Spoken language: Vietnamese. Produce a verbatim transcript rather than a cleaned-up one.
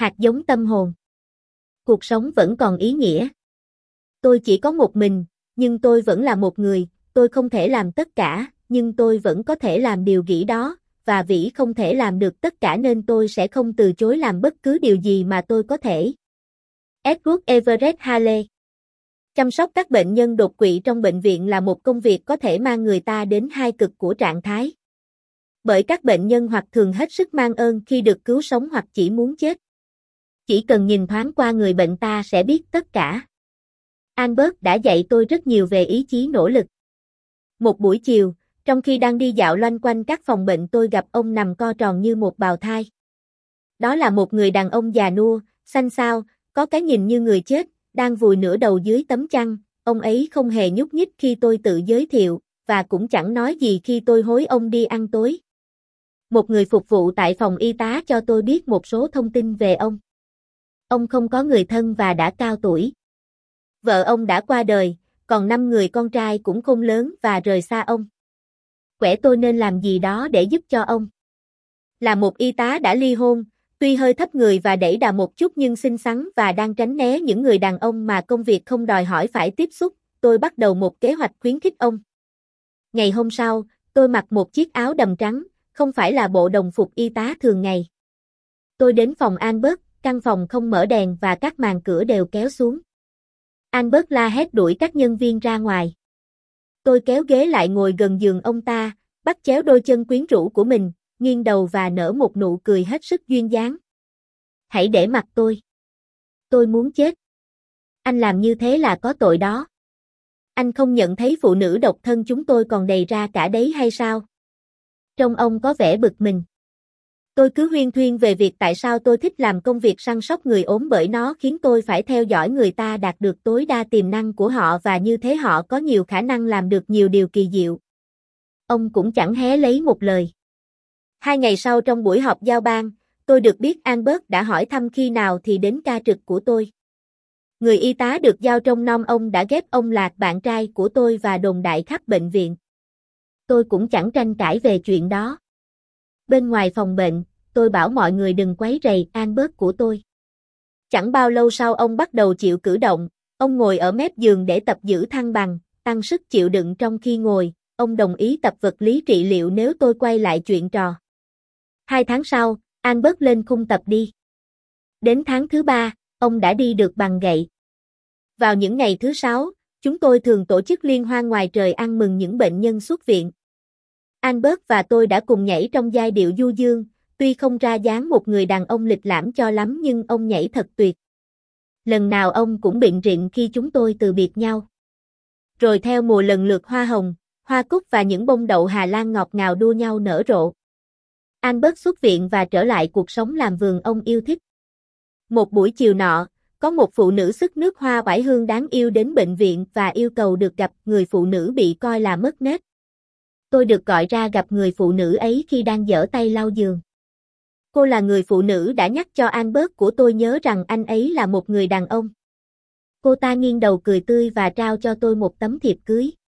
Hạt giống tâm hồn. Cuộc sống vẫn còn ý nghĩa. Tôi chỉ có một mình, nhưng tôi vẫn là một người, tôi không thể làm tất cả, nhưng tôi vẫn có thể làm điều Vĩ đó, và Vĩ không thể làm được tất cả nên tôi sẽ không từ chối làm bất cứ điều gì mà tôi có thể. Edward Everett Hale. Chăm sóc các bệnh nhân đột quỵ trong bệnh viện là một công việc có thể mang người ta đến hai cực của trạng thái. Bởi các bệnh nhân hoặc thường hết sức mang ơn khi được cứu sống hoặc chỉ muốn chết. Chỉ cần nhìn thoáng qua người bệnh ta sẽ biết tất cả. Albert đã dạy tôi rất nhiều về ý chí nỗ lực. Một buổi chiều, trong khi đang đi dạo loanh quanh các phòng bệnh tôi gặp ông nằm co tròn như một bào thai. Đó là một người đàn ông già nua, xanh xao, có cái nhìn như người chết, đang vùi nửa đầu dưới tấm chăn. Ông ấy không hề nhúc nhích khi tôi tự giới thiệu, và cũng chẳng nói gì khi tôi hối ông đi ăn tối. Một người phục vụ tại phòng y tá cho tôi biết một số thông tin về ông. Ông không có người thân và đã cao tuổi. Vợ ông đã qua đời, còn năm người con trai cũng khôn lớn và rời xa ông. Quẻ tôi nên làm gì đó để giúp cho ông. Là một y tá đã ly hôn, tuy hơi thấp người và đẩy đà một chút nhưng xinh xắn và đang tránh né những người đàn ông mà công việc không đòi hỏi phải tiếp xúc, tôi bắt đầu một kế hoạch khuyến khích ông. Ngày hôm sau, tôi mặc một chiếc áo đầm trắng, không phải là bộ đồng phục y tá thường ngày. Tôi đến phòng Albert, căn phòng không mở đèn và các màn cửa đều kéo xuống. Albert la hét đuổi các nhân viên ra ngoài. Tôi kéo ghế lại ngồi gần giường ông ta, bắt chéo đôi chân quyến rũ của mình, nghiêng đầu và nở một nụ cười hết sức duyên dáng. Hãy để mặc tôi. Tôi muốn chết. Anh làm như thế là có tội đó. Anh không nhận thấy phụ nữ độc thân chúng tôi còn đầy ra cả đấy hay sao? Trông ông có vẻ bực mình. Tôi cứ huyên thuyên về việc tại sao tôi thích làm công việc săn sóc người ốm bởi nó khiến tôi phải theo dõi người ta đạt được tối đa tiềm năng của họ và như thế họ có nhiều khả năng làm được nhiều điều kỳ diệu. Ông cũng chẳng hé lấy một lời. Hai ngày sau trong buổi họp giao ban, tôi được biết Albert đã hỏi thăm khi nào thì đến ca trực của tôi. Người y tá được giao trông nom ông đã ghép ông là bạn trai của tôi và đồn đại khắp bệnh viện. Tôi cũng chẳng tranh cãi về chuyện đó. Bên ngoài phòng bệnh, tôi bảo mọi người đừng quấy rầy Albert của tôi. Chẳng bao lâu sau ông bắt đầu chịu cử động, ông ngồi ở mép giường để tập giữ thăng bằng, tăng sức chịu đựng trong khi ngồi, ông đồng ý tập vật lý trị liệu nếu tôi quay lại chuyện trò. Hai tháng sau, Albert lên khung tập đi. Đến tháng thứ ba, ông đã đi được bằng gậy. Vào những ngày thứ sáu, chúng tôi thường tổ chức liên hoan ngoài trời ăn mừng những bệnh nhân xuất viện. Albert và tôi đã cùng nhảy trong giai điệu du dương, tuy không ra dáng một người đàn ông lịch lãm cho lắm nhưng ông nhảy thật tuyệt. Lần nào ông cũng bịn rịn khi chúng tôi từ biệt nhau. Rồi theo mùa lần lượt hoa hồng, hoa cúc và những bông đậu Hà Lan ngọt ngào đua nhau nở rộ. Albert xuất viện và trở lại cuộc sống làm vườn ông yêu thích. Một buổi chiều nọ, có một phụ nữ sức nước hoa oải hương đáng yêu đến bệnh viện và yêu cầu được gặp người phụ nữ bị coi là mất nết. Tôi được gọi ra gặp người phụ nữ ấy khi đang giở tay lau giường. Cô là người phụ nữ đã nhắc cho Albert của tôi nhớ rằng anh ấy là một người đàn ông. Cô ta nghiêng đầu cười tươi và trao cho tôi một tấm thiệp cưới.